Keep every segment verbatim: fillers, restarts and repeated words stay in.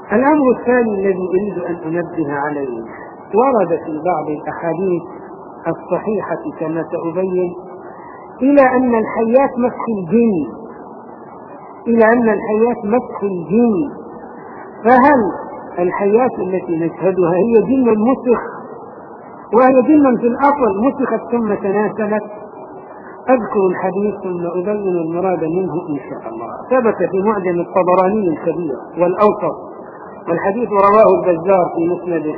الأمر الثاني الذي أريد أن أنبه عليه، ورد في بعض الأحاديث الصحيحة كما سأبين إلى أن الحيات مسخ الجن، إلى أن الحيات مسخ الجن. فهل الحيات التي نشهدها هي جن مسخ، وهي جن في الأصل مسخت ثم تناسلت؟ أذكر الحديث ثم أبين المراد منه إن شاء الله. ثبت في معجم الطبراني الكبير والأوسط، والحديث رواه البزار في مسنده،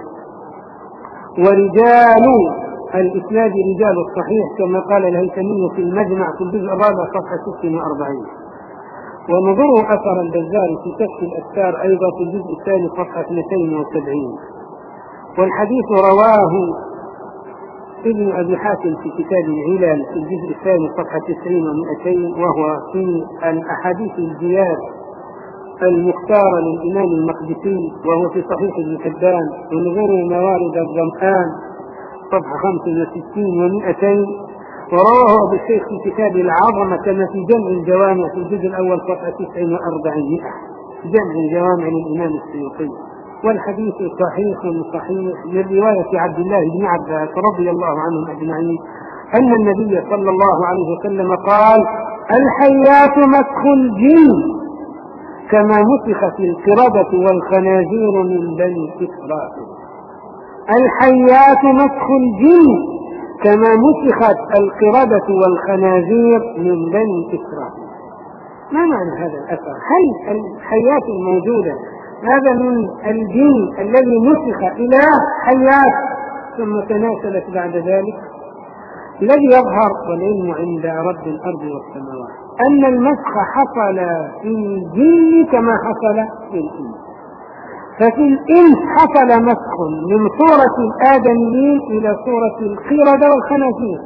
ورجال الإسناد رجال الصحيح كما قال الهيثمي في المجمع في الجزء الرابع صفحة ست وأربعين، ونظروا أثر البزار في كشف الأستار أيضا في الجزء الثاني صفحة اثنتين وسبعين. والحديث رواه ابن أبي حاتم في كتاب العلل في الجزء الثاني صفحة تسعين ومئتين، وهو في الأحاديث الزياد المختارة للإمام المقدسي، وهو في صحيح ابن حبان. ونظروا موارد الظمآن صفحة خمس وستين ومئتين، ورواه أبو الشيخ في كتاب العظمة كما في جمع الجوامع في الجزء الأول صفحة تسعين وأربعين، جمع الجوامع للإمام السيوطي. والحديث صحيح صحيح من رواية عبد الله بن عباس رضي الله عنهم أجمعين أن النبي صلى الله عليه وسلم قال: الحيات مسخ الجن كما مسخت القردة والخنازير من بني إسرائيل. الحيات مسخ الجن كما مسخت القردة والخنازير من بني إسرائيل. ما معنى هذا الأثر؟ هل الحيات الموجودة هذا من الجن الذي مسخ إلى حيات ثم تناسلت بعد ذلك؟ الذي يظهر والعلم عند رب الأرض والسماوات أن المسخ حصل في الجن كما حصل في الإنس. ففي الإنس حصل مسخ من صورة الآدميين إلى صورة القردة والخنازير،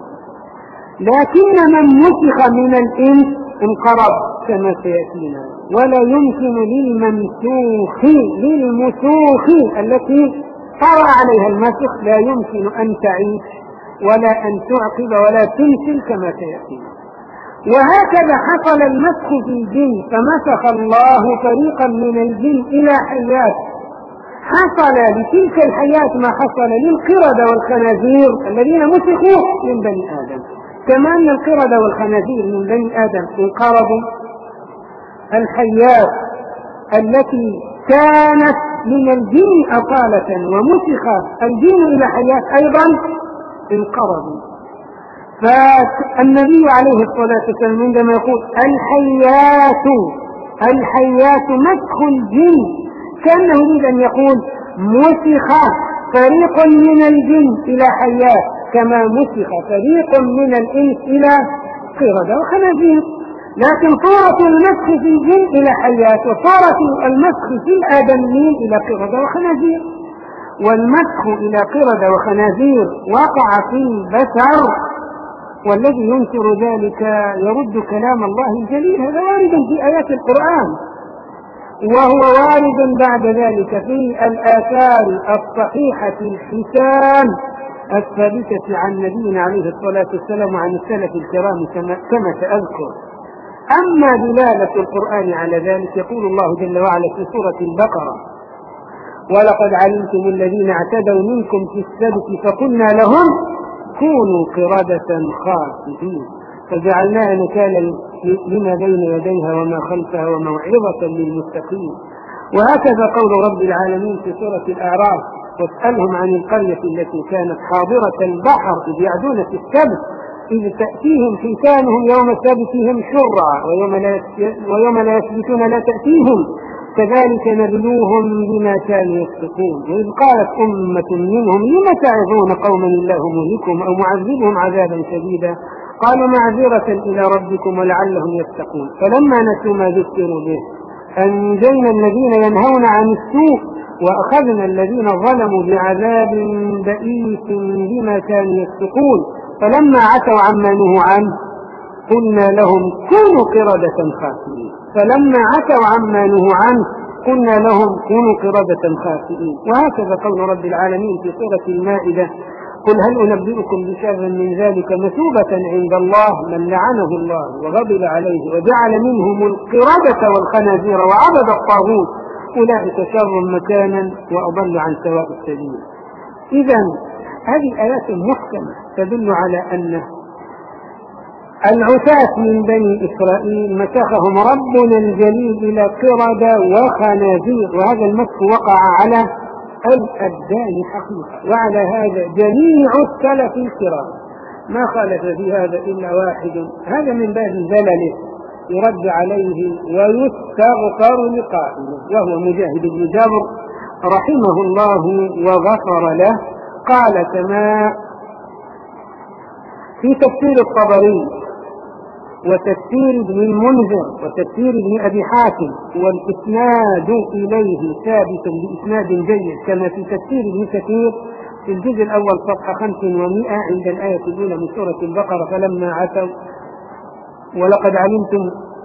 لكن من مسخ من الإنس انقرض كما سيأتينا. ولا يمكن للممسوخ للمسوخ التي طرأ عليها المسخ لا يمكن أن تعيش ولا أن تعقب ولا تمثل كما سيأتينا. وهكذا حصل المسخ في الجن، فمسخ الله فريقا من الجن إلى حيات، حصل لتلك الحيات ما حصل للقردة والخنازير الذين مسخوا من بني آدم، كما أن القردة والخنازير من بني آدم انقرضوا. الحيات التي كانت من الجن أصالة ومسخ الجن إلى حيات أيضا انقرضوا. فالنبي عليه الصلاة والسلام عندما يقول الحيات الحيات مسخ الجن كأنه يريد أن يقول مسخ فريق من الجن إلى حيات كما مسخ فريق من الإنس إلى قردة وخنازير. لكن صورة المسخ في الجن إلى حيات، وصورة المسخ في الآدميين إلى قردة وخنازير. والمسخ إلى قردة وخنازير وقع في البشر، والذي ينكر ذلك يرد كلام الله الجليل. هذا وارد في آيات القرآن، وهو وارد بعد ذلك في الآثار الصحيحة الحسان الثابتة عن نبينا عليه الصلاة والسلام وعن السلف الكرام كما سأذكر. أما دلالة القرآن على ذلك يقول الله جل وعلا في سورة البقرة: ولقد علمتم الذين اعتدوا منكم في السبت فقلنا لهم كونوا قردة خاسئين فجعلناها نكالا لما بين يديها وما خلفها وموعظة للمتقين. وهكذا قول رب العالمين في سورة الأعراف: واسألهم عن القرية التي كانت حاضرة البحر إذ يعدون في السبت إذ تأتيهم حيتانهم يوم سبتهم شرعا ويوم لا يسبتون لا تأتيهم كذلك نبلوهم بما كانوا يفسقون. وإذ قالت أمة منهم لم تعظون قوما الله مهلكهم أو معذبهم عذابا شديدا قالوا معذرة إلى ربكم ولعلهم يتقون فلما نسوا ما ذكروا به أنجينا الذين ينهون عن السوء وأخذنا الذين ظلموا بعذاب بئيس بما كانوا يفسقون فلما عتوا عما نهوا عنه قلنا لهم كونوا قردة خاسئين فلما عتوا عما نهوا عنه قلنا لهم كونوا قردة خاسئين. وهكذا قول رب العالمين في سورة المائدة: قل هل أنبئكم بشر من ذلك مثوبة عند الله من لعنه الله وغضب عليه وجعل منهم القردة والخنازير وعبد الطاغوت أولئك شر مكانا وأضل عن سواء السبيل. إذا هذه آيات محكمة تدل على أن العتاة من بني إسرائيل مسخهم ربنا الجليل إلى قردة وخنازير، وهذا المسخ وقع على الأبدان حقيقة، وعلى هذا جميع السلف الكرام ما خالف في هذا إلا واحد، هذا من باب زلله يرد عليه ويستغفر لقائله، وهو مجاهد بن جبر رحمه الله وغفر له. قال كما في تفسير الطبري وتفسير ابن المنذر وتفسير ابن أبي حاتم، والإسناد إليه ثابت بإسناد جيد، كما في تفسير ابن كثير في الجزء الأول صفحة خمس ومئة عند الآية الأولى من سورة البقرة: فلما عتوا ولقد علمتم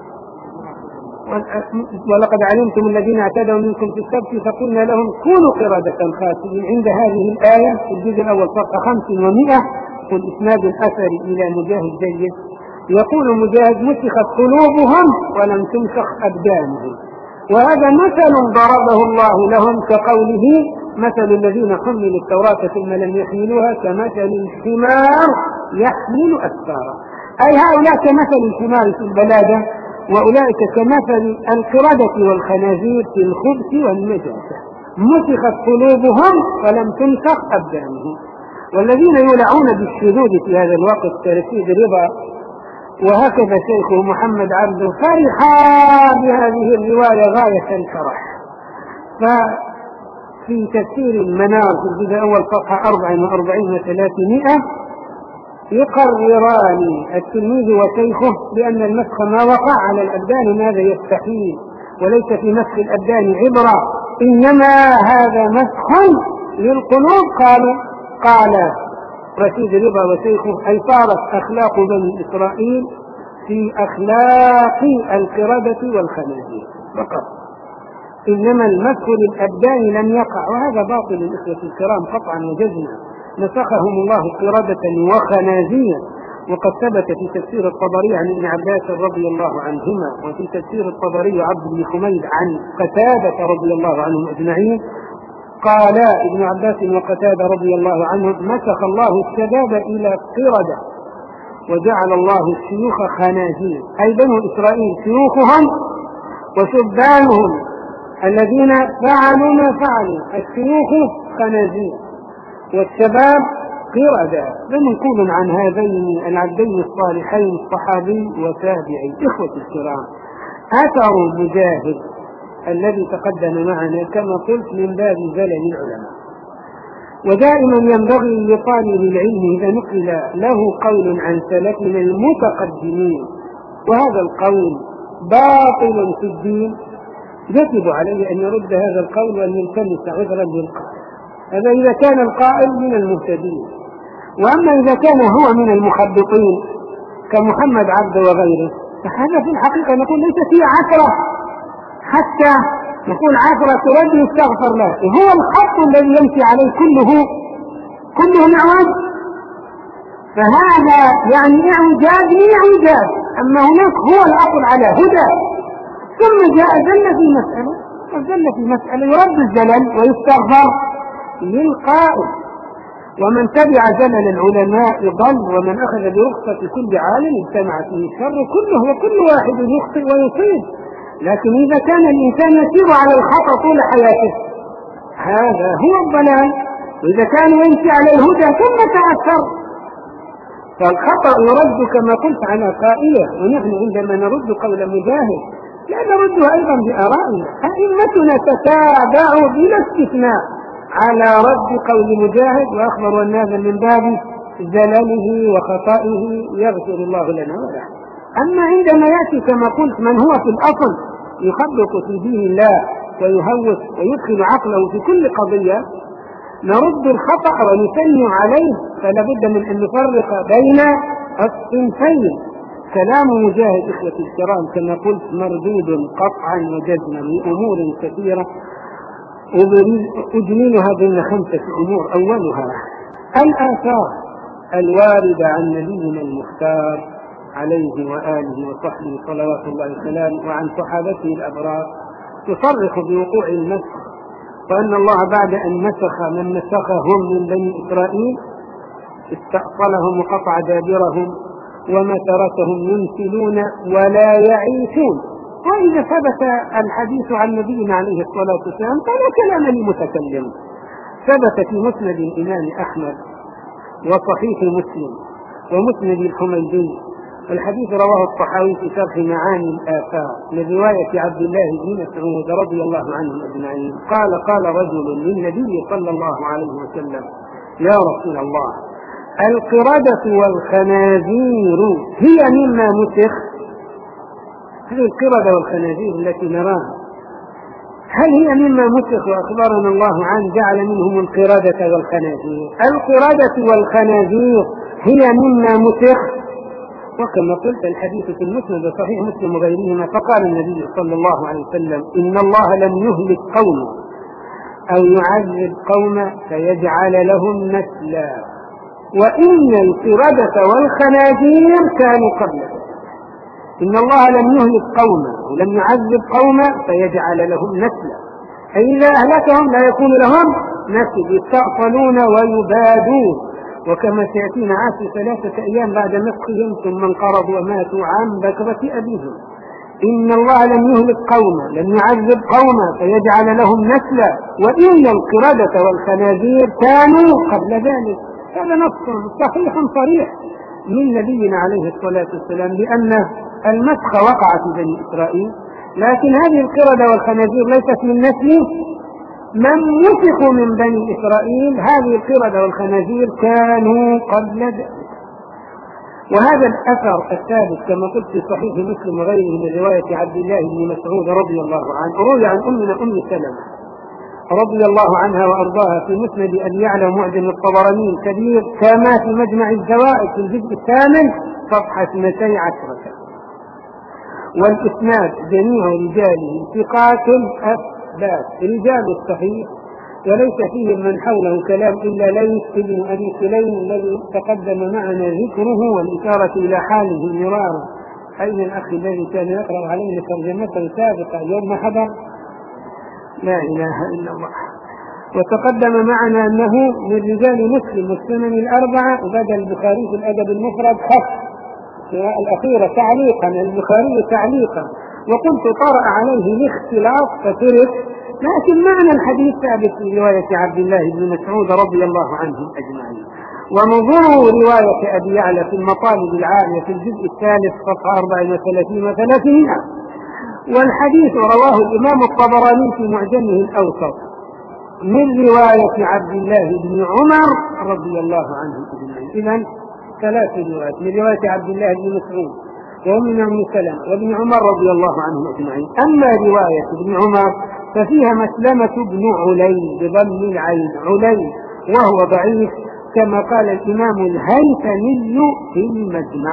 ولقد علمتم الذين اعتدوا منكم في السبت فقلنا لهم كونوا قردة خاسئين. عند هذه الآية في الجزء الأول صفحة خمس ومئة والإسناد الأثري إلى مجاهد جيد، يقول مجاهد: مسخت قلوبهم ولم تمسخ أبدانهم. وهذا مثل ضربه الله لهم كقوله: مثل الذين حملوا التوراة ثم لم يحملوها كمثل الحمار يحمل أسفارا، أي هؤلاء كمثل الحمار في البلادة، وأولئك كمثل القردة والخنازير في الخبث والنجاسة. مسخت قلوبهم ولم تمسخ أبدانهم. والذين يولعون بالشذوذ في هذا الوقت كرشيد رضا وهكذا شيخه محمد عبده فرحا بهذه الرواية غاية الفرح. ففي تفسير المنار في الجزء الأول صفحة أربع وأربعين وثلاثمائة يقرران التلميذ وشيخه بأن المسخ ما وقع على الأبدان هذا يستحيل، وليس في مسخ الأبدان عبرة، إنما هذا مسخ للقلوب. قالوا قال رشيد رضا وشيخه: أي صارت أخلاق بني إسرائيل في أخلاق القردة والخنازير فقط، إنما المسخ للأبدان لم يقع، وهذا باطل الإخوة الكرام قطعا وجزما. مسخهم الله قردة وخنازير، وقد ثبت في تفسير الطبري عن ابن عباس رضي الله عنهما، وفي تفسير الطبري عبد بن حميد عن قتادة رضي الله عنهم أجمعين قال ابن عباس وقتادة رضي الله عنهم: مسخ الله الشباب إلى قردة وجعل الله الشيوخ خنازير، أي بنو إسرائيل شيوخهم وشبانهم الذين فعلوا ما فعلوا، الشيوخ خنازير والشباب قردة. فمنقول عن هذين العبدين الصالحين الصحابي وتابعي. إخوة الكرام، أثر مجاهد الذي تقدم معنا كما قلت من باب زلل العلماء، ودائما ينبغي لطالب العلم إذا نقل له قول عن سلفنا المتقدمين وهذا القول باطل في الدين، يجب عليه أن يرد هذا القول وأن يلتمس عذرا للقائل. هذا إذا كان القائل من المهتدين، وأما إذا كان هو من المخبطين كمحمد عبده وغيره فهذا في الحقيقة نقول ليس فيه عثرة، حتى نقول عثرة ترد يستغفر له. هو الخط الذي يمشي عليه كله كله معوج، فهذا يعني اعوجاج من اعوجاج، أما هناك هو الأصل على هدى. ثم جاء زل في مسألة وزل في مسألة يرد الزلل ويستغفر للقائل. ومن تبع زلل العلماء ضل، ومن أخذ برخصة كل عالم اجتمع فيه الشر كله، وكل واحد يخطئ ويصيب. لكن إذا كان الإنسان يسير على الخطأ طول حياته هذا هو الضلال، وإذا كان يمشي على الهدى ثم تأثر فالخطأ يرد كما قلت على قائله. ونحن عندما نرد قول مجاهد لا نرده أيضا بآرائنا، أئمتنا تتابعوا بلا استثناء على رد قول مجاهد، وأخبروا أن هذا من باب زلله وخطائه يغفر الله لنا وله. أما عندما يأتي كما قلت من هو في الأصل يخبط في دين الله ويهوس ويدخل عقله في كل قضية نرد الخطأ ونثني عليه، فلا بد من أن نفرق بين الصنفين. كلام مجاهد إخوة الكرام كما قلت مردود قطعا وجزما لأمور كثيرة أجملها بين خمسة أمور. أولها الآثار الواردة عن نبينا المختار عليه وآله وصحبه صلوات الله وسلامه وعن صحابته الأبرار تصرح بوقوع المسخ، وأن الله بعد أن مسخ من مسخهم من بني إسرائيل استأصلهم وقطع دابرهم وما تركهم ينسلون ولا يعيشون. وإذا ثبت الحديث عن نبينا عليه الصلاة والسلام فلا كلام لمتكلم. ثبت في مسند الإمام أحمد وصحيح مسلم ومسند الحميدي، الحديث رواه الطحاوي في شرح معاني الآثار من رواية عبد الله بن مسعود رضي الله عنه أجمعين قال قال رجل للنبي صلى الله عليه وسلم: يا رسول الله، القردة والخنازير هي مما مسخ؟ هذه القردة والخنازير التي نراها هل هي مما مسخ؟ وأخبرنا الله عن جعل منهم القردة والخنازير. القردة والخنازير هي مما مسخ؟ وكما قلت الحديث في المسند وصحيح مسلم وغيرهما، فقال النبي صلى الله عليه وسلم: إن الله لم يهلك قوما أو يعذب قوما فيجعل لهم نسلا، وإن القردة والخنازير كانوا قبله. إن الله لم يهلك قوما ولم يعذب قوما فيجعل لهم نسلا، أي إذا أهلكهم لا يكون لهم نسل، يستأصلون ويبادون. وكما سيأتينا عاش ثلاثة أيام بعد مسخهم ثم انقرضوا وماتوا عن بكرة أبيهم. إن الله لم يهلك قوما لم يعذب قوما فيجعل لهم نسلا، وإن القردة والخنازير كانوا قبل ذلك. هذا نص صحيح صريح من نبينا عليه الصلاة والسلام بأن المسخ وقع في بني إسرائيل، لكن هذه القردة والخنازير ليست من نسل من مسخوا من بني إسرائيل. هذه القردة والخنازير كانوا قبل ذلك. وهذا الأثر الثابت كما قلت في صحيح مسلم وغيره من رواية عبد الله بن مسعود رضي الله عنه، روي عن أمنا أم سلمة رضي الله عنها وأرضاها في مسند أبي يعلى معجم الطبراني الكبير، كما في مجمع الزوائد في الجزء الثامن صفحة اثنتي عشرة. والإسناد جميع رجاله ثقات أثبات رجال الصحيح، وليس فيه من حوله كلام إلا ليث بن أبي سليم الذي تقدم معنا ذكره والإشارة إلى حاله مرارا. أين الأخ الذي كان يقرأ علينا ترجمة سابقة يوم حضر؟ لا إله إلا الله. وتقدم معنا أنه من رجال مسلم والسنن الأربعة، وبدأ البخاري في الأدب المفرد خط الأخيرة تعليقا، البخاري تعليقا، وقلت طرأ عليه الاختلاف فترك، لكن معنى الحديث ثابت في رواية عبد الله بن مسعود رضي الله عنهم أجمعين. ونظروا رواية أبي يعلى في المطالب العالية في الجزء الثالث صفحة أربع وثلاثين وثلاثمائة، والحديث رواه الإمام الطبراني في معجمه الأوسط من رواية عبد الله بن عمر رضي الله عنهم أجمعين. إذن ثلاث روايات من رواية عبد الله بن مسعود ومن أم سلمة وابن عمر رضي الله عنهم أجمعين. أما رواية ابن عمر ففيها مسلمة بن علي بضم العين علي، وهو ضعيف كما قال الإمام الهيثمي في المجمع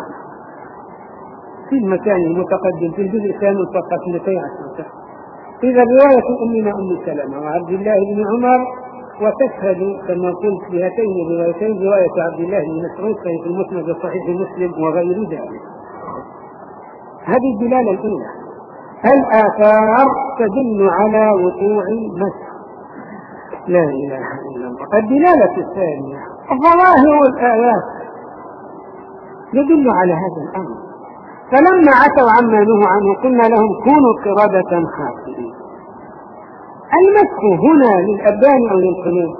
في المكان المتقدم في الجزء الثاني صفحة اثنتي عشرة. إذا رواية أمنا أم سلمة وعبد الله بن عمر، وتشهد كما قلت بهاتين الروايتين رواية عبد الله بن مسعود في المسند الصحيح مسلم وغير ذلك. هذه الدلالة الأولى. الآثار تدل على وقوع المسخ، لا إله إلا الله. الدلالة الثانية ظواهر الآيات يدل على هذا الأمر. فلما عتوا عما نهوا عنه قلنا لهم كونوا قردة خاسئين. المسخ هنا للأبدان أو للقلوب؟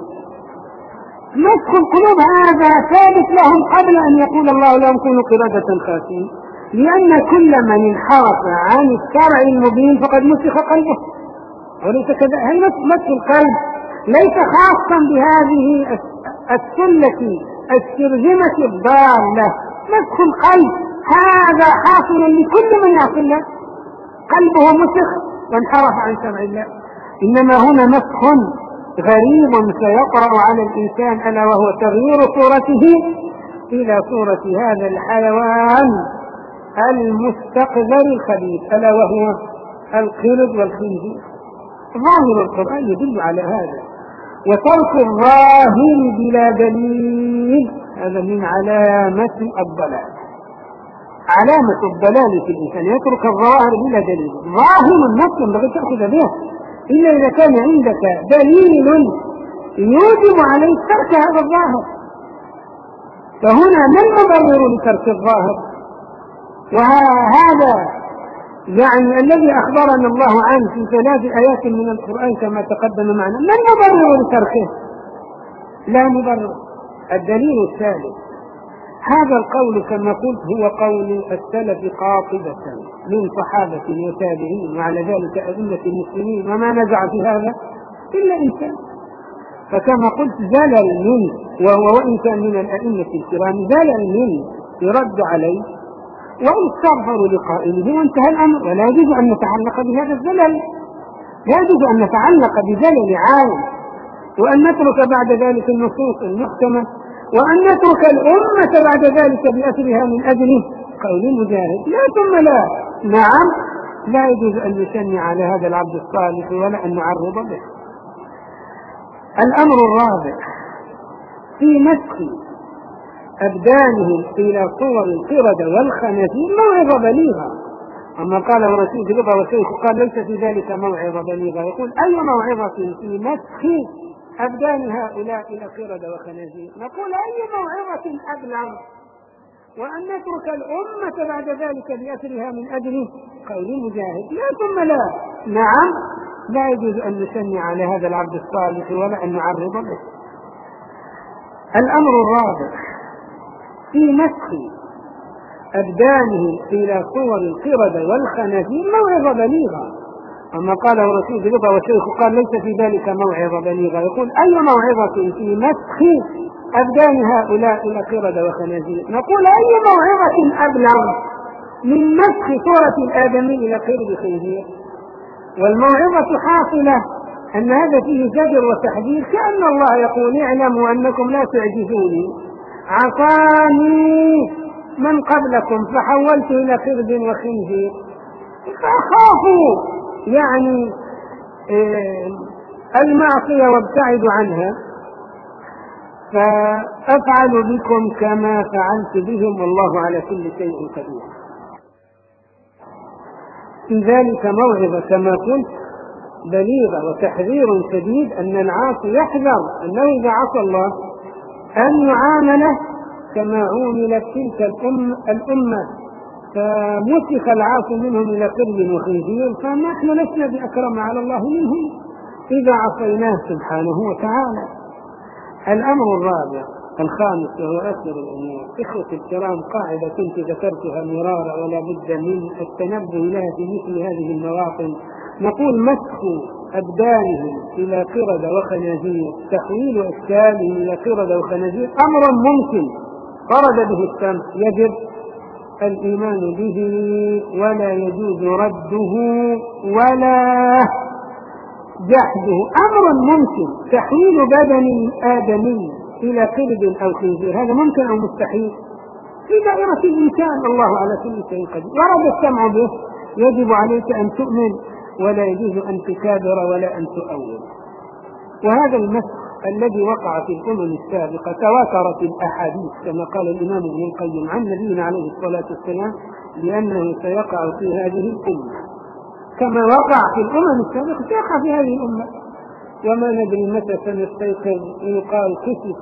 مسخ القلوب هذا ثابت لهم قبل أن يقول الله لهم كونوا قردة خاسئين، لأن كل من انحرف عن الشرع المبين فقد مسخ قلبه، وليس كذا. هل مسخ القلب ليس خاصا بهذه السلة السرجمة الضالة. مسخ القلب هذا حاصل لكل من يعصي الله قلبه مسخ وانحرف عن شرع الله. إنما هنا مسخ غريب سيطرأ على الإنسان، ألا وهو تغيير صورته إلى صورة هذا الحيوان المستقذر الخبيث، ألا وهو القرد والخنزير. ظاهر القرآن يدل على هذا، وترك الظاهر بلا دليل هذا من علامة الضلال. علامة الضلال في الإنسان، يترك الظواهر بلا دليل. ظاهر النص ينبغي تأخذ به إلا إذا كان عندك دليل يوجب عليك ترك هذا الظاهر. فهنا ما المبرر لترك الظاهر؟ وهذا يعني الذي أخبرنا الله عنه في ثلاث آيات من القرآن كما تقدم معنا، ما المبرر لتركه؟ لا مبرر. الدليل الثالث، هذا القول كما قلت هو قول السلف قاطبة من صحابة وتابعين وعلى ذلك أئمة المسلمين، وما نزع في هذا إلا إنسان. فكما قلت زلل منه، وهو وإن كان من الأئمة الكرام زلل منه يرد عليه ويستغفر لقائله وانتهى الأمر. ولا يجوز أن نتعلق بهذا الزلل، لا يجوز أن نتعلق بزلل عالم وأن نترك بعد ذلك النصوص المحكمة وأن نترك الأمة بعد ذلك بأثرها من أجله قول مجاهد. لا ثم لا. نعم، لا يجوز أن نشنع على هذا العبد الصالح ولا أن نعرض به. الأمر الرابع في مسخ أبدانهم إلى صور القردة والخنازير موعظة بليغة. أما قاله رسول الله والشيخ قال ليس في ذلك موعظة بليغة، يقول أي موعظة في مسخ أبدان هؤلاء إلى قردة وخنازير؟ نقول أي موعظة أبلغ وأن نترك الأمة بعد ذلك بأثرها من أجله قول مجاهد. لا ثم لا. نعم، لا يجوز أن نشنع على هذا العبد الصالح ولا أن نعرض به. الأمر الرابع في مسخ أبدانهم إلى صور القردة والخنازير موعظة بليغة. أما قاله رسول الله والشيخ قال ليس في ذلك موعظة بليغة، يقول أي موعظة في مسخ أبدان هؤلاء إلى قردة وخنازير؟ نقول أي موعظة أبلغ من مسخ صورة الآدمي إلى قرد وخنزير؟ والموعظة حاصلة أن هذا فيه زجر وتحذير، كأن الله يقول اعلموا أنكم لا تعجزوني، عصاني من قبلكم فحولت إلى قرد وخنزير، فأخافوا يعني المعصية وابتعد عنها، فأفعل بكم كما فعلت بهم والله على كل شيء قدير. في ذلك موعظة كما قلت بليغة وتحذير شديد أن العاصي يحذر أنه إذا عصى الله أن يعامل كما عاملت تلك الأمة, الأمة فمسخ العاصي منهم إلى قرد وخنزير، فنحن لسنا بأكرم على الله منهم إذا عصيناه سبحانه وتعالى. الأمر الرابع الخامس وهو آخر الأمور، إخوة الكرام، قاعدة كنت ذكرتها مرارا ولا بد من التنبه لها في مثل هذه المواطن. نقول مسخ أبدانهم إلى قردة وخنازير، تحويل أشكالهم إلى قردة وخنازير أمر ممكن فرد به الشمس، يجب الإيمان به ولا يجوز رده ولا جحده. أمر ممكن تحويل بدن آدمي إلى قرد أو خنزير، هذا ممكن أو مستحيل في دائرة الإمكان، الله على كل شيء قدير. ورد السمع به، يجب عليك أن تؤمن ولا يجوز أن تكابر ولا أن تؤول. وهذا المسخ الذي وقع في الأمم السابقة تواترت الأحاديث كما قال الإمام ابن القيم عن نبينا عليه الصلاة والسلام لأنه سيقع في هذه الأمة كما وقع في الأمم السابقة سيقع في هذه الأمة. وما ندري متى سنستيقظ يقال كشف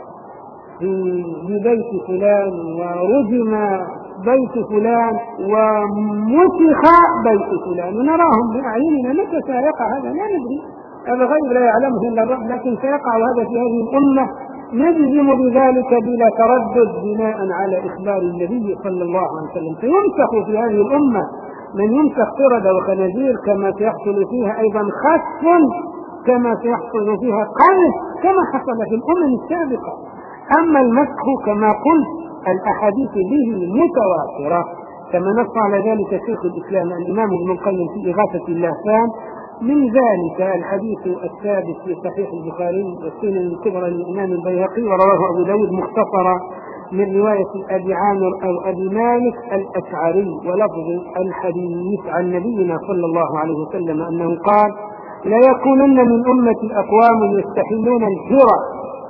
في بيت فلان ورجم بيت فلان ومسخ بيت فلان ونراهم بأعيننا. متى سيقع هذا لا ندري، هذا غيب لا يعلمه إلا الرب، لكن سيقع هذا في هذه الأمة نجزم بذلك بلا تردد بناء على إخبار النبي صلى الله عليه وسلم. فيمسخ في هذه الأمة من يمسخ قردة وخنازير كما سيحصل فيها أيضا خسف كما سيحصل فيها قذف كما حصل في الأمم السابقة. أما المسخ كما قلت الأحاديث به متواترة كما نص على ذلك شيخ الإسلام الإمام ابن القيم في إغاثة اللهفان، من ذلك الحديث الثابت في صحيح البخاري والسنن الكبرى للإمام البيهقي ورواه أبو داود مختصرا من رواية أبي عامر أو أبي مالك الأشعري، ولفظ الحديث عن نبينا صلى الله عليه وسلم أنه قال: لا يكونن من أمة أقوام يستحلون الحرى،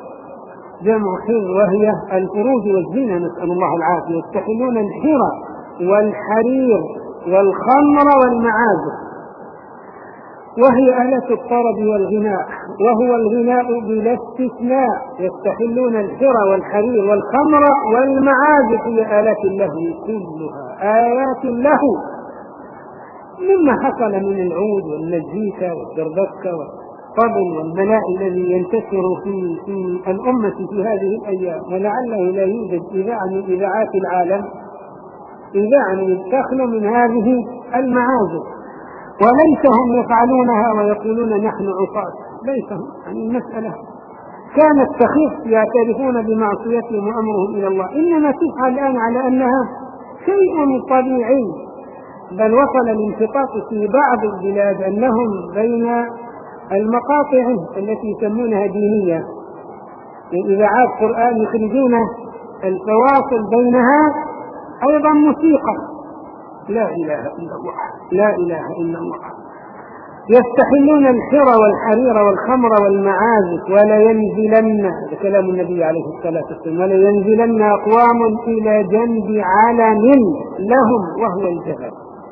جمع حر وهي الفروج والزنا، نسأل الله العافية، يستحلون الحرى والحرير والخمر والمعازف، وهي آلات الطرب والغناء، وهو الغناء بلا استثناء. يستحلون الحر والحرير والخمر والمعازف، هي آلات اللهو كلها آيات اللهو، مما حصل من العود والمزيكا والدربكة والطبل والملاء الذي ينتشر في في الأمة في هذه الأيام. ولعله لا يوجد إذاعة من إذاعات العالم إذاعة تخلو من هذه المعازف، وليس هم يفعلونها ويقولون نحن عصاة، ليس هم. يعني المسألة كانت تخف يعترفون بمعصيتهم وأمرهم إلى الله، إنما تفعل الآن على أنها شيء طبيعي. بل وصل الانشقاق في بعض البلاد أنهم بين المقاطع التي يسمونها دينية من إذاعات قرآن يخرجون الفواصل بينها أيضا موسيقى. لا إله إلا الله، لا إله إلا الله. يستحلون الحر والحرير والخمر والمعازف، ولا ينزلن، هذا كلام النبي عليه الصلاة والسلام، ولا ينزلن أقوام إلى جنب علم لهم وهو الجبل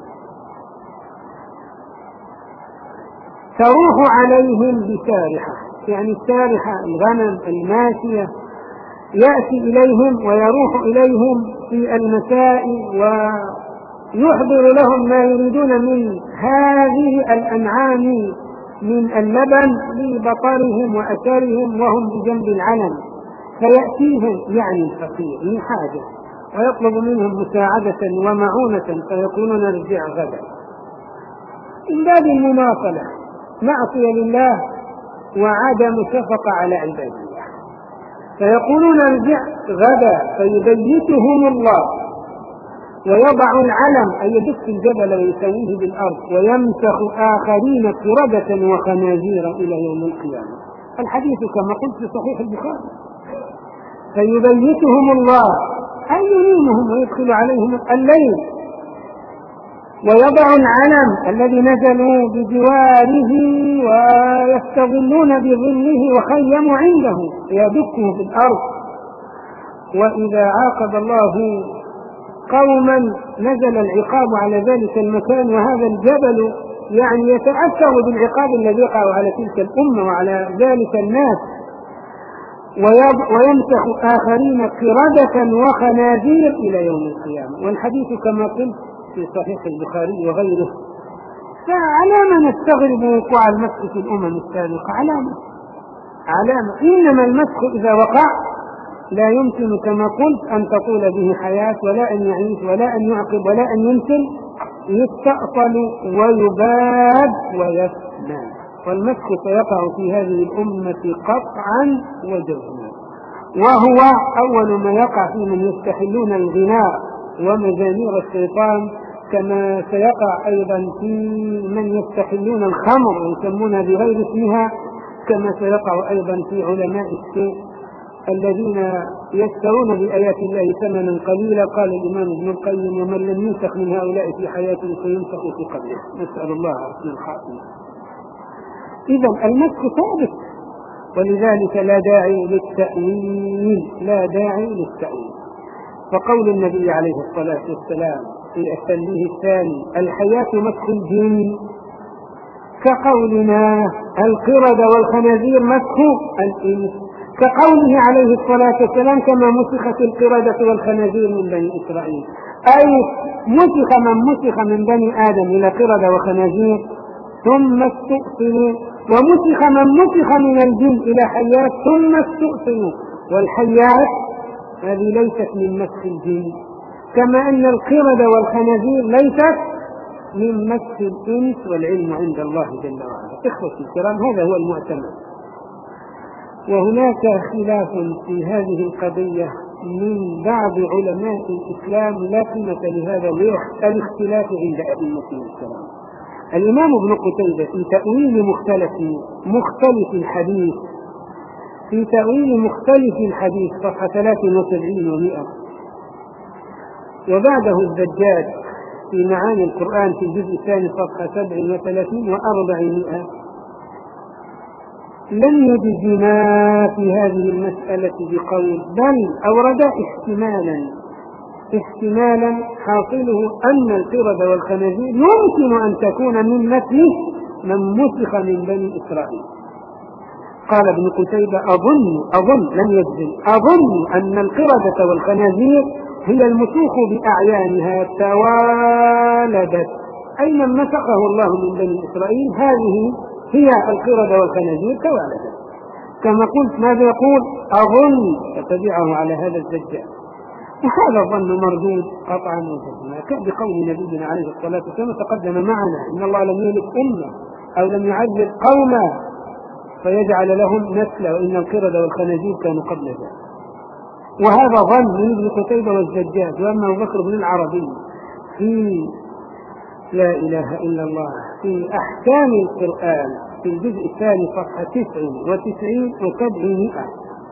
تروح عليهم بسارحة، يعني السارحة الغنم الماشية، يأتي إليهم ويروح إليهم في المساء ويحضر لهم ما يريدون من هذه الأنعام من اللبن لبطرهم وأثرهم وهم بجنب العلم، فيأتيهم يعني الفقير من حاجة ويطلب منهم مساعدة ومعونة، فيقولون ارجع غدا. من باب المناصلة، معصية لله وعدم شفقة على عباد الله، فيقولون ارجع غدا، فيبيتهم الله ويضع العلم أي يدك الجبل ويسويه بالأرض، ويمسخ آخرين قردة وخنازير إلى يوم القيامة. الحديث كما قلت في صحيح البخاري. فيبيتهم الله أي ينيمهم ويدخل عليهم الليل، ويضع العلم الذي نزلوا بجواره ويستظلون بظله وخيموا عنده يدكه في الأرض. وإذا عاقب الله قوما نزل العقاب على ذلك المكان، وهذا الجبل يعني يتأثر بالعقاب الذي يقع على تلك الأمة وعلى ذلك الناس، ويمسح آخرين قردة وخنازير إلى يوم القيامة. والحديث كما قلت في صحيح البخاري وغيره. فعلامة نستغرب وقوع المسح في الأمم السابقة، علامة علامة إنما المسح إذا وقع لا يمكن كما قلت أن تطول به حياة، ولا أن يعيش، ولا أن يعقب، ولا أن يمثل، يستأصل ويباد ويفنى. والمسح سيقع في هذه الأمة قطعا وجزما، وهو أول ما يقع في من يستحلون الغناء ومزامير الشيطان، كما سيقع أيضا في من يستحلون الخمر ويسمونها بغير اسمها، كما سيقع أيضا في علماء السوء الذين يشترون بآيات الله ثمنا قليلا. قال الإمام ابن القيم: ومن لم ينسخ من هؤلاء في حياته فينسخ في قبره. نسأل الله حسن الخاتمة. إذا المسح ثابت، ولذلك لا داعي للتأويل، لا داعي للتأويل. فقول النبي عليه الصلاة والسلام في التنبيه الثاني: الحياة مسح الجن، كقولنا القرد والخنازير مسح الإنس، كقوله عليه الصلاة والسلام: كما مسخت القردة والخنازير من بني إسرائيل، أي مسخ من مسخ من بني آدم إلى قردة وخنازير ثم استؤصلوا، ومسخ من مسخ من الجن إلى حيات ثم استؤصلوا. والحيات هذه ليست من مسخ الجن، كما أن القردة والخنازير ليست من مسخ الإنس، والعلم عند الله جل وعلا. إخوتي الكرام، هذا هو المعتمد. وهناك خلاف في هذه القضية من بعض علماء الإسلام لا قيمة لهذا الاختلاف عند أئمة الكرام. الإمام ابن قتيبة في تأويل مختلف مختلف الحديث في تأويل مختلف الحديث صفحة ثلاثة وسبعين ومئة، وبعده الزجاج في معاني القرآن في الجزء الثاني صفحة سبع وثلاثين وأربعمائة، لم يجزما في هذه المسألة بقول، بل أورد احتمالا احتمالا حاصله أن القردة والخنازير يمكن أن تكون من مثله من مسخ من بني إسرائيل. قال ابن قتيبة أظن أظن لم يجزم أظن أن القردة والخنازير هي المسوخ بأعيانها توالدت، أي من مسخه الله من بني إسرائيل هذه هي القردة والخنازير توالدت. كما قلت ماذا يقول؟ أظن، فتبعه على هذا الزجاج. وهذا الظن مردود قطعا وجزما بقول نبينا عليه الصلاة والسلام تقدم معنا إن الله لم يهلك أمة أو لم يعذب قوما فيجعل لهم نسلا، وإن القردة والخنازير كانوا قبل ذلك. وهذا ظن من ابن قتيبة والزجاج. وأما أبو بكر بن العربي في لا إله إلا الله في أحكام القرآن في الجزء الثاني صفحة تسع وتسعين وسبعمائة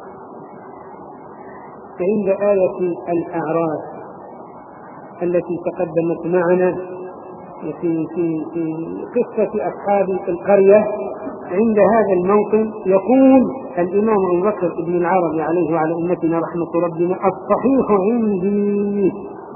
عند آية الأعراف التي تقدمت معنا في في في قصة أصحاب القرية، عند هذا الموطن يقول الإمام أبو بكر بن العربي عليه وعلى أمتنا رحمة ربنا: الصحيح عندي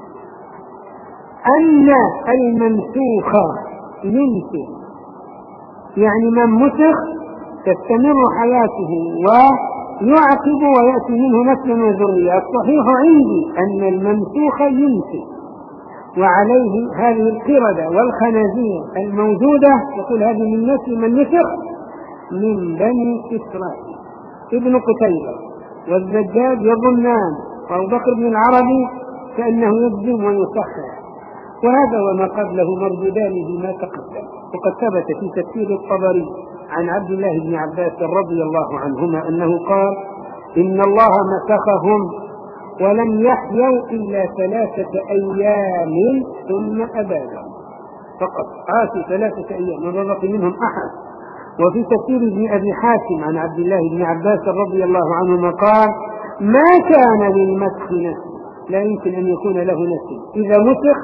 أن المنسوخ ينسخ، يعني من مسخ تستمر حياته ويعقب ويأتي منه نسل وذرية. الصحيح عندي أن المنسوخ ينسخ، وعليه هذه القردة والخنازير الموجودة يقول هذه من نسل من نسخ من بني إسرائيل. ابن قتيبة والزجاج يظنان وأبو بكر بن العربي كأنه يجزم ويصحح، وهذا وما قبله مردودان بما تقدم. وقد ثبت في تفسير الطبري عن عبد الله بن عباس رضي الله عنهما أنه قال: إن الله مسخهم ولم يحيوا إلا ثلاثة أيام ثم أبادهم، فقط عاشوا ثلاثة أيام ما بقي منهم أحد. وفي تفسير ابن أبي حاتم عن عبد الله بن عباس رضي الله عنهما قال: ما كان للمسخ نسل، لا يمكن أن يكون له نسل، إذا مسخ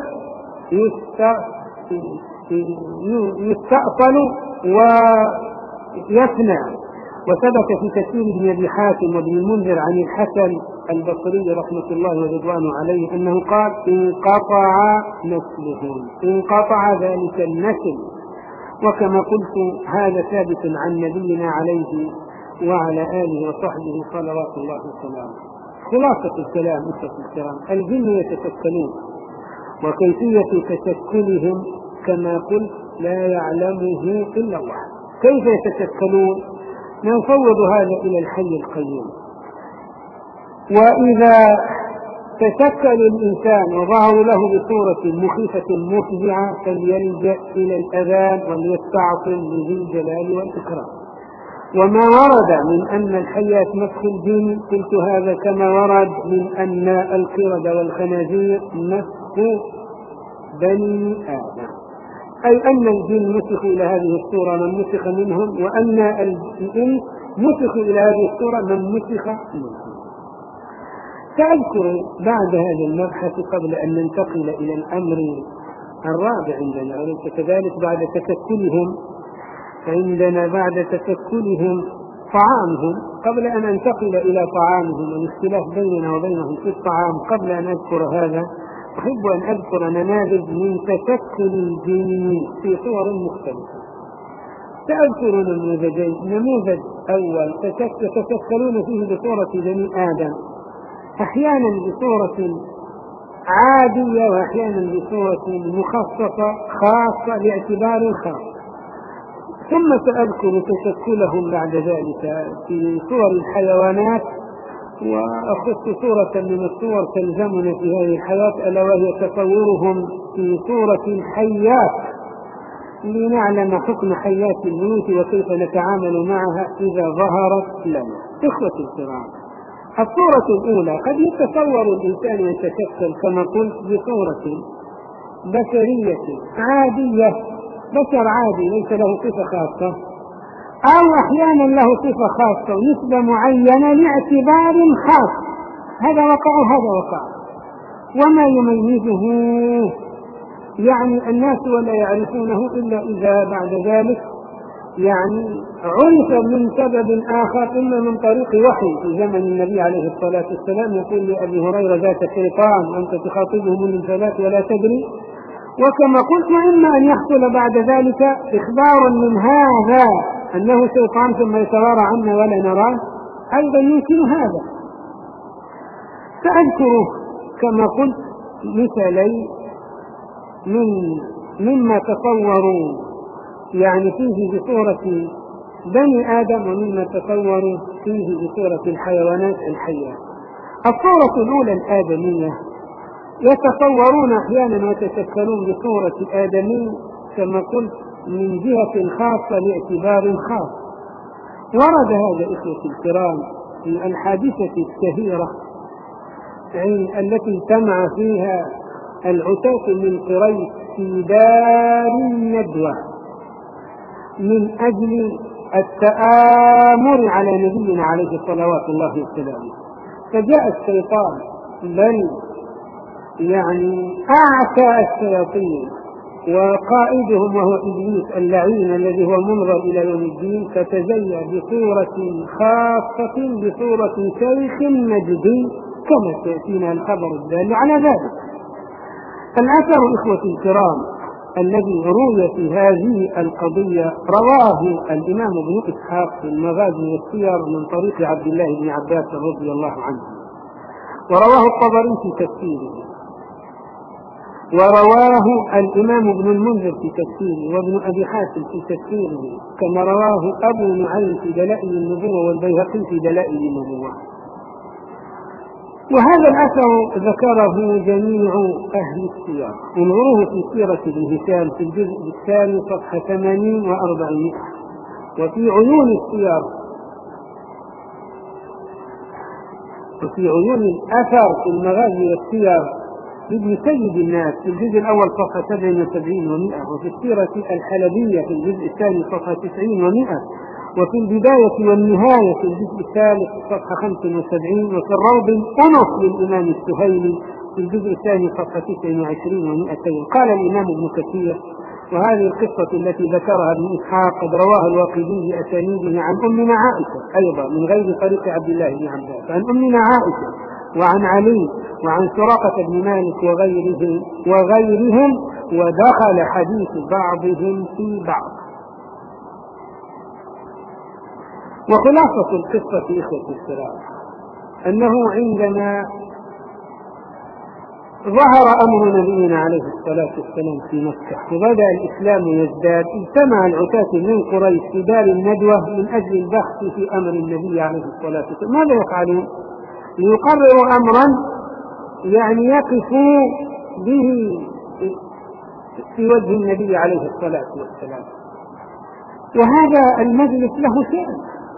يستأصل ويفنى. وثبت في تفسير ابن أبي حاتم وابن المنذر عن الحسن البصري رحمة الله ورضوانه عليه أنه قال: انقطع نسلهم، انقطع ذلك النسل. وكما قلت هذا ثابت عن نبينا عليه وعلى آله وصحبه صلوات الله وسلامه. خلاصة الكلام أخوة الكرام: الجن يتشكلون، وكيفية تشكلهم كما قلت لا يعلمه إلا الله. كيف يتشكلون؟ نفوض هذا إلى الحي القيوم. وإذا تشكل الإنسان وظهر له بصورة مخيفة مفزعة فليلجأ إلى الأذان وليستعصم لذي الجلال والإكرام. وما ورد من أن الحيات مسخ الجن قلت هذا كما ورد من أن القردة والخنازير مسخ بني آدم، أي أن الجن مسخوا إلى هذه الصورة من مسخ منهم، وأن الإنس مسخوا إلى هذه الصورة من مسخ منهم. سأذكر بعد هذا المبحث قبل أن ننتقل إلى الأمر الرابع عندنا، وليس كذلك بعد تشكلهم عندنا بعد تشكلهم طعامهم. قبل أن أنتقل إلى طعامهم والاختلاف بيننا وبينهم في الطعام، قبل أن أذكر هذا أحب أن أذكر نماذج من تشكل الجن في صور مختلفة. سأذكر نموذجين: نموذج أول يتشكلون فيه بصورة بني آدم، أحيانا بصورة عادية وأحيانا بصورة مخصصة خاصة لاعتبار خاص. ثم سأذكر تشكلهم بعد ذلك في صور الحيوانات، وأخذت صورة من الصور تلزمنا في هذه الحياة ألا وهي تصورهم في صورة الحيات، لنعلم حكم حيات البيوت وكيف نتعامل معها إذا ظهرت لنا. إخوة الكرام، الصورة الأولى قد يتصور الإنسان يتشكل كما قلت بصورة بشرية عادية، بشر عادي ليس له صفة خاصة، أو أحيانا له صفة خاصة ونسبة معينة لاعتبار خاص. هذا وقع هذا وقع. وما يميزه يعني الناس ولا يعرفونه إلا إذا بعد ذلك يعني عرف من سبب آخر، إما من طريق وحي في زمن النبي عليه الصلاة والسلام يقول لأبي هريرة ذات الشيطان أنت تخاطبه من الفلاة ولا تدري، وكما قلت وإما أن يحصل بعد ذلك إخبار من هذا أنه شيطان ثم يتوارى عنا ولا نراه، أيضا يمكن هذا. سأذكر كما قلت مثالي من مما تصوروا يعني فيه بصورة بني آدم ومما تصوروا فيه بصورة الحيوانات الحية. الصورة الأولى الآدمية يتصورون أحيانا ويتشكلون بصورة الآدمي كما قلت من جهة خاصة لاعتبار خاص. ورد هذا إخوتي الكرام في الحادثة الشهيرة التي اجتمع فيها العتاة من قريش في دار الندوة من أجل التآمر على نبينا عليه صلوات الله وسلامه، فجاء الشيطان بل يعني أعتى الشياطين وقائدهم وهو إبليس اللعين الذي هو منظر إلى يوم الدين، فتزيى بصورة خاصة بصورة شيخ نجدي كما سيأتينا الخبر الدال على ذلك. الأثر إخوتي الكرام الذي روي في هذه القضية رواه الإمام ابن إسحاق في المغازي والسير من طريق عبد الله بن عباس رضي الله عنه، ورواه الطبري في تفسيره، ورواه الإمام ابن المنذر في تفسيره، وابن أبي حاتم في تفسيره، كما رواه أبو نعيم في دلائل النبوة والبيهقي في دلائل النبوة. وهذا الأثر ذكره جميع أهل السير، انظروه في سيرة ابن هشام في الجزء الثاني صفحة ثمانين وأربعين، وفي عيون السير وفي عيون الأثر في المغازي والسير ابن سيد الناس في الجزء الأول صفحة سبع وسبعين ومئة، وفي السيرة الحلبية في الجزء الثاني صفحة تسعين ومئة، وفي البداية والنهاية في الجزء الثالث صفحة خمس وسبعين، وفي الروض الأنف للإمام السهيلي في الجزء الثاني صفحة تسع وعشرين ومئتين. قال الإمام ابن كثير: وهذه القصة التي ذكرها ابن إسحاق قد رواها الواقدي بأسانيده عن أمنا عائشة أيضا من غير طريق عبد الله بن عباس، عن أمنا عائشة وعن علي وعن سراقة بن مالك وغيرهم وغيرهم ودخل حديث بعضهم في بعض. وخلاصة القصة في إخوة الكرام أنه عندما ظهر أمر نبينا عليه الصلاة والسلام في مكة وبدأ الإسلام يزداد، اجتمع العتاة من قريش في دار الندوة من أجل البحث في أمر النبي عليه الصلاة والسلام. ماذا يفعلون؟ ليقرروا أمرا يعني يقفوا به في وجه النبي عليه الصلاة والسلام، وهذا المجلس له شأن.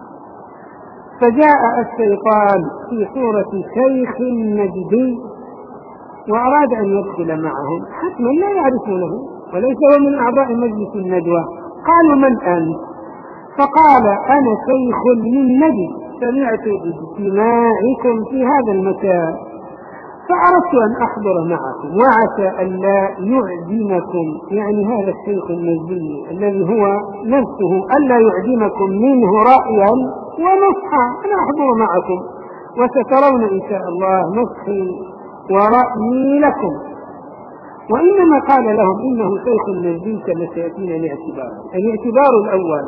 فجاء الشيطان في صورة شيخ نجدي وأراد أن يدخل معهم، حتما لا يعرفونه وليس هو من أعضاء مجلس الندوة. قالوا: من أنت؟ فقال: أنا شيخ من نجد، سمعت باجتماعكم في هذا المكان فأردت أن أحضر معكم وعسى أن لا يعدمكم، يعني هذا الشيخ النجدي الذي هو نفسه ألا يعدمكم منه رأيا ونصحا، أنا أحضر معكم وسترون إن شاء الله نصحي ورأيي لكم. وإنما قال لهم إنه شيخ النجدي كما سيأتينا الاعتبار. الاعتبار الأول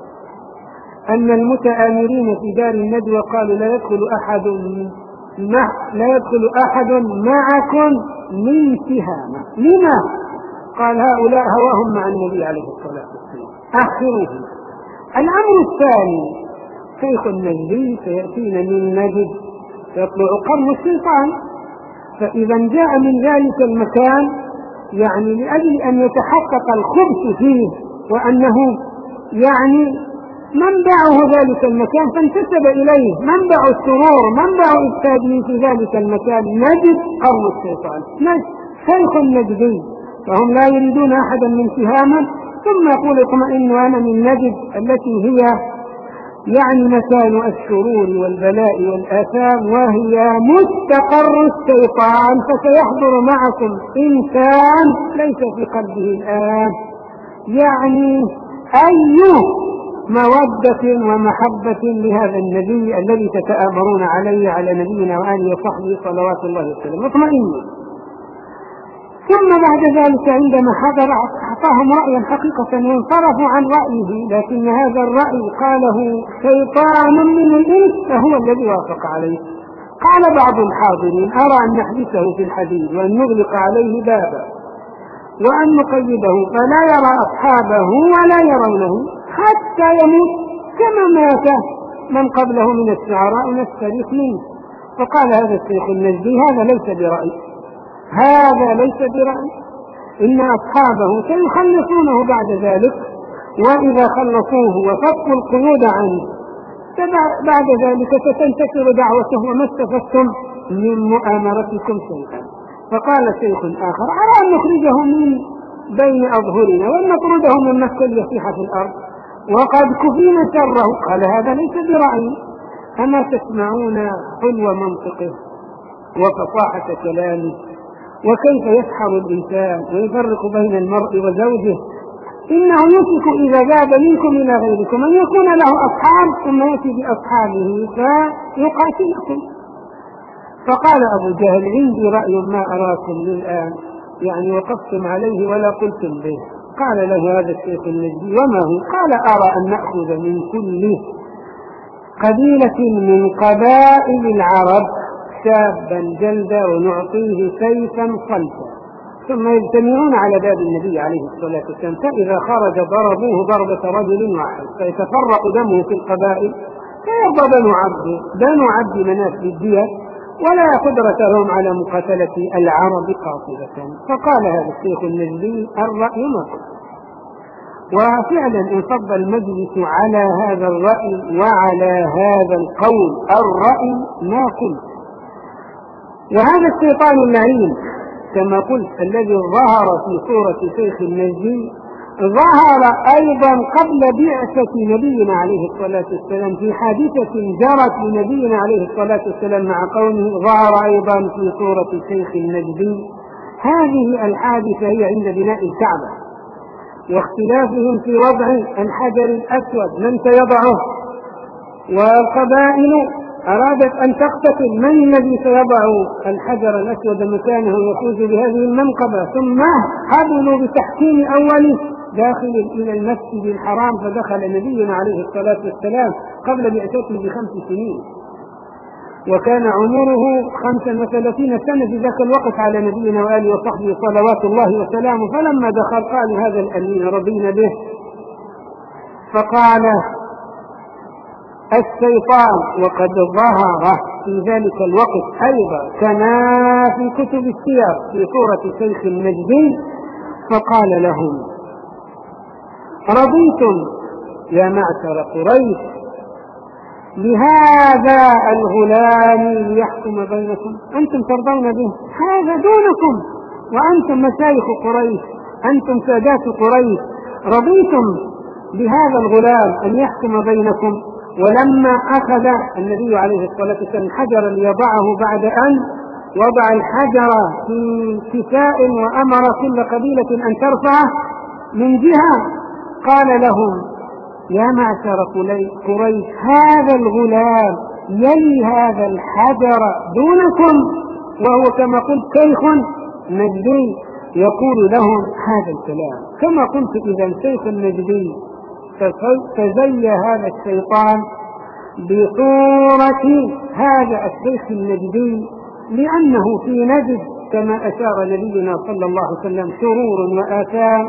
أن المتآمرين في دار الندوة قالوا: لا يدخل أحد مع لا يدخل أحد معكم من تهامة. لما؟ قال: هؤلاء هواهم مع النبي عليه الصلاة والسلام، أخروه. الأمر الثاني شيخ النجدي سيأتينا من نجد يطلع قرن الشيطان، فإذا جاء من ذلك المكان يعني لأجل أن يتحقق الخبث فيه وأنه يعني منبعه ذلك المكان فانتسب إليه منبع السرور منبع إفساده في ذلك المكان، نجد قرن الشيطان، نجد شيخ النجدي، فهم لا يريدون أحدا من تهامة. ثم يقول: اطمئن أنا من نجد التي هي يعني مكان الشرور والبلاء والآثام وهي مستقر الشيطان، فسيحضر معكم إنسان ليس في قلبه الآن يعني أي مودة ومحبة لهذا النبي الذي تتآمرون عليه على نبينا وآله وصحبه صلوات الله وسلامه مطمئنين. ثم بعد ذلك عندما حضر أعطاهم رأيا حقيقة وانصرفوا عن رأيه، لكن هذا الرأي قاله شيطان من الإنس فهو الذي وافق عليه. قال بعض الحاضرين: أرى أن نحبسه في الحديد وأن نغلق عليه بابا وأن نقيده فلا يرى أصحابه ولا يرونه حتى يموت كما مات من قبله من الشعراء نستريح منه. فقال هذا الشيخ النجدي: هذا ليس برأي، هذا ليس برأي، إن أصحابه سيخلصونه بعد ذلك، وإذا خلصوه وفكوا القيود عنه بعد ذلك ستنتشر دعوته وما استفدتم من مؤامرتكم شيئا. فقال شيخ آخر: أرى أن نخرجه من بين أظهرنا وأن نطرده من مكة ليصيح في الأرض وقد كفينا شره. قال: هذا ليس برأي. أما تسمعون حلو منطقه وفصاحة كلامه وكيف يسحر الإنسان ويفرق بين المرء وزوجه؟ إنه يوشك إذا ذاب منكم إلى غيركم أن يكون له أصحاب ثم يأتي بأصحابه فيقاتلكم. فقال أبو جهل: عندي رأي ما أراكم للآن يعني وقفتم عليه ولا قلتم به. قال له هذا الشيخ النجدي: وما هو؟ قال: أرى أن نأخذ من كل قبيلة من قبائل العرب شابا جلدا ونعطيه سيفا صلتا ثم يجتمعون على باب النبي عليه الصلاة والسلام، فإذا خرج ضربوه ضربة رجل واحد فيتفرق دمه في القبائل فيرضى بنو عبد بنو عبد مناف بالدية ولا قدرة لهم على مقاتلة العرب قاطبة. فقال هذا الشيخ النجدي: الرأي ما قلت. وفعلا انصب المجلس على هذا الرأي وعلى هذا القول: الرأي ما قلت. وهذا الشيطان اللعين كما قلت الذي ظهر في صورة شيخ النجدي ظهر أيضا قبل بعثة نبينا عليه الصلاة والسلام في حادثة جرت لنبينا عليه الصلاة والسلام مع قومه، ظهر أيضا في صورة شيخ النجدي. هذه الحادثة هي عند بناء الكعبة واختلافهم في وضع الحجر الأسود من سيضعه، والقبائل أرادت أن تقتتل من الذي سيضع الحجر الأسود مكانه ويفوز بهذه المنقبة، ثم حبلوا بتحكيم أوله داخل إلى المسجد الحرام، فدخل نبينا عليه الصلاة والسلام قبل بعثته بخمس سنين وكان عمره خمسا وثلاثين سنة في ذاك الوقت على نبينا وآله وصحبه صلوات الله وسلامه. فلما دخل قال: هذا الأمين رضينا به. فقال الشيطان وقد ظهر في ذلك الوقت أيضا كما في كتب السير في صورة شيخ النجدي، فقال لهم: رضيتم يا معشر قريش بهذا الغلام ليحكم بينكم؟ أنتم ترضون به، هذا دونكم وأنتم مشايخ قريش، أنتم سادات قريش، رضيتم بهذا الغلام أن يحكم بينكم؟ ولما أخذ النبي عليه الصلاة والسلام حجرا ليضعه بعد أن وضع الحجر في كفاء وأمر كل قبيلة أن ترفعه من جهة، قال لهم: يا معشر قريش، هذا الغلام يلي هذا الحجر دونكم، وهو كما قلت شيخ نجدي يقول لهم هذا الكلام. كما قلت إذا شيخ النجدي فزي هذا الشيطان بصورة هذا الشيخ النجدي، لأنه في نجد كما أشار نبينا صلى الله عليه وسلم شرور وآثام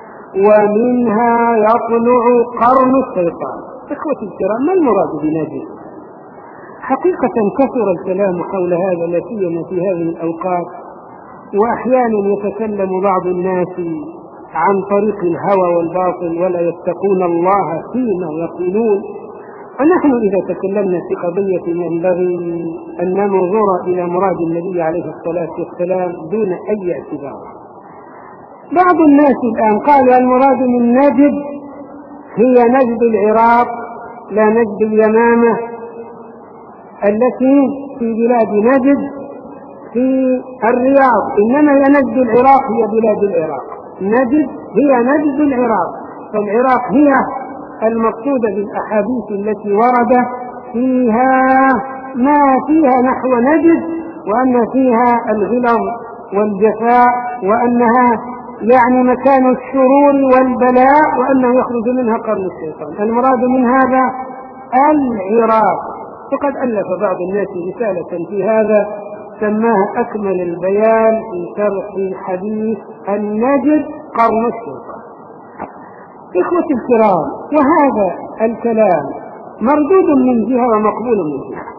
ومنها يطلع قرن الشيطان. إخوتي الكرام، ما المراد بنجد؟ حقيقة كثر الكلام حول هذا لا سيما في هذه الأوقات، وأحيانا يتكلم بعض الناس عن طريق الهوى والباطل ولا يتقون الله فيما يقولون. ونحن إذا تكلمنا في قضية ينبغي أن ننظر إلى مراد النبي عليه الصلاة والسلام دون أي اعتبار. بعض الناس الآن قالوا المراد من نجد هي نجد العراق لا نجد اليمامة التي في بلاد نجد في الرياض، إنما هي نجد العراق هي بلاد العراق. نجد هي نجد العراق، فالعراق هي المقصود بالأحاديث التي ورد فيها ما فيها نحو نجد، وأن فيها الغلظ والجفاء، وأنها يعني مكان الشرور والبلاء، وأنه يخرج منها قرن الشيطان. المراد من هذا العراق. وقد ألف بعض الناس رسالة في هذا سماها أكمل البيان في شرح حديث النجد قرن الشيطان. إخوتي الكرام، وهذا الكلام مردود من جهة ومقبول من جهة.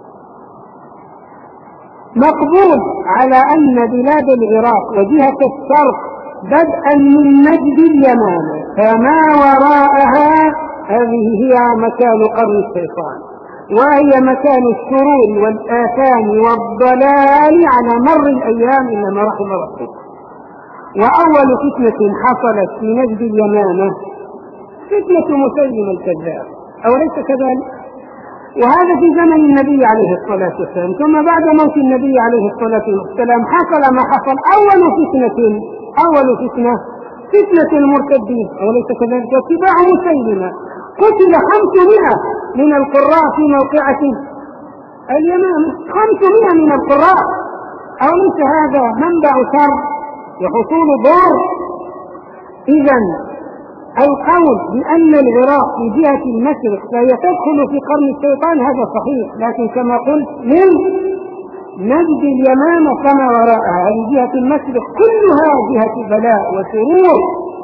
مقبول على أن بلاد العراق وجهة الشرق بدءا من نجد اليمن فما وراءها هذه هي مكان قرن الشيطان، وهي مكان الشرور والآثام والضلال على مر الأيام إلا ما رحم ربك. وأول فتنة حصلت في نجد اليمامة فتنة مسيلم الكذاب، أوليس كذلك؟ وهذا في زمن النبي عليه الصلاة والسلام. ثم بعد موت النبي عليه الصلاة والسلام حصل ما حصل. أول فتنة أول فتنة فتنة المرتدين، أوليس كذلك؟ واتباع مسيلمة. قتل خمسمائة من القراء في موقعة اليمامة، خمسمائة من القراء. أوليس هذا منبع شر وحصول ضر؟ إذن القول بأن العراق في جهة المشرق سيتدخل في قرن الشيطان هذا صحيح، لكن كما قلت من نجد اليمامة فما وراءها هذه جهة المشرق كلها جهة بلاء وشرور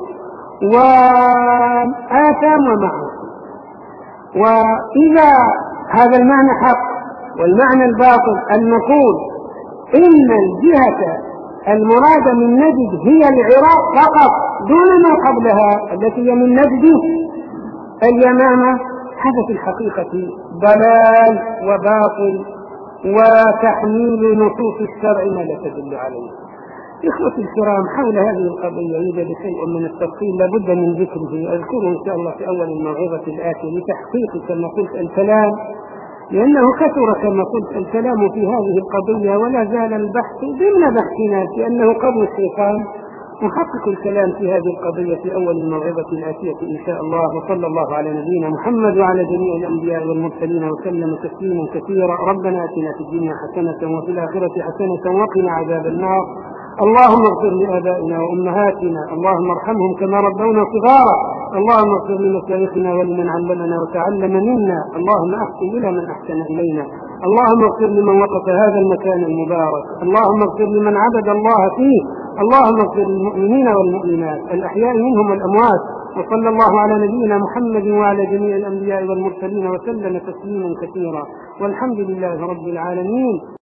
وآثام ومعاصي. وإذا هذا المعنى حق والمعنى الباطل أن نقول إن الجهة المراد من نجد هي العراق فقط دون ما قبلها التي هي من نجد اليمامة، هذا في الحقيقة ضلال وباطل وتحميل نصوص الشرع ما لا تدل عليه. إخوتي الكرام، حول هذه القضية يوجد شيء من التفصيل لابد من ذكره، أذكره إن شاء الله في أول الموعظة الآتية لتحقيق كما قلت الكلام، لأنه كثر كما قلت الكلام في هذه القضية ولا زال البحث ضمن بحثنا في أنه قرن الشيطان. نحقق الكلام في هذه القضية في أول الموعظة الآتية إن شاء الله. وصلى الله على نبينا محمد وعلى جميع الأنبياء والمرسلين وسلم تسليما كثيرا. ربنا آتنا في الدنيا حسنة وفي الآخرة حسنة وقنا عذاب النار. اللهم اغفر لآبائنا وأمهاتنا، اللهم ارحمهم كما ربونا صغارا. اللهم اغفر لمشايخنا ولمن علمنا وتعلم منا. اللهم أحسن إلى من أحسن إلينا. اللهم اغفر لمن وقف هذا المكان المبارك. اللهم اغفر لمن عبد الله فيه. اللهم اغفر للمؤمنين والمؤمنات الأحياء منهم والأموات. وصلى الله على نبينا محمد وعلى جميع الأنبياء والمرسلين وسلم تسليما كثيرا، والحمد لله رب العالمين.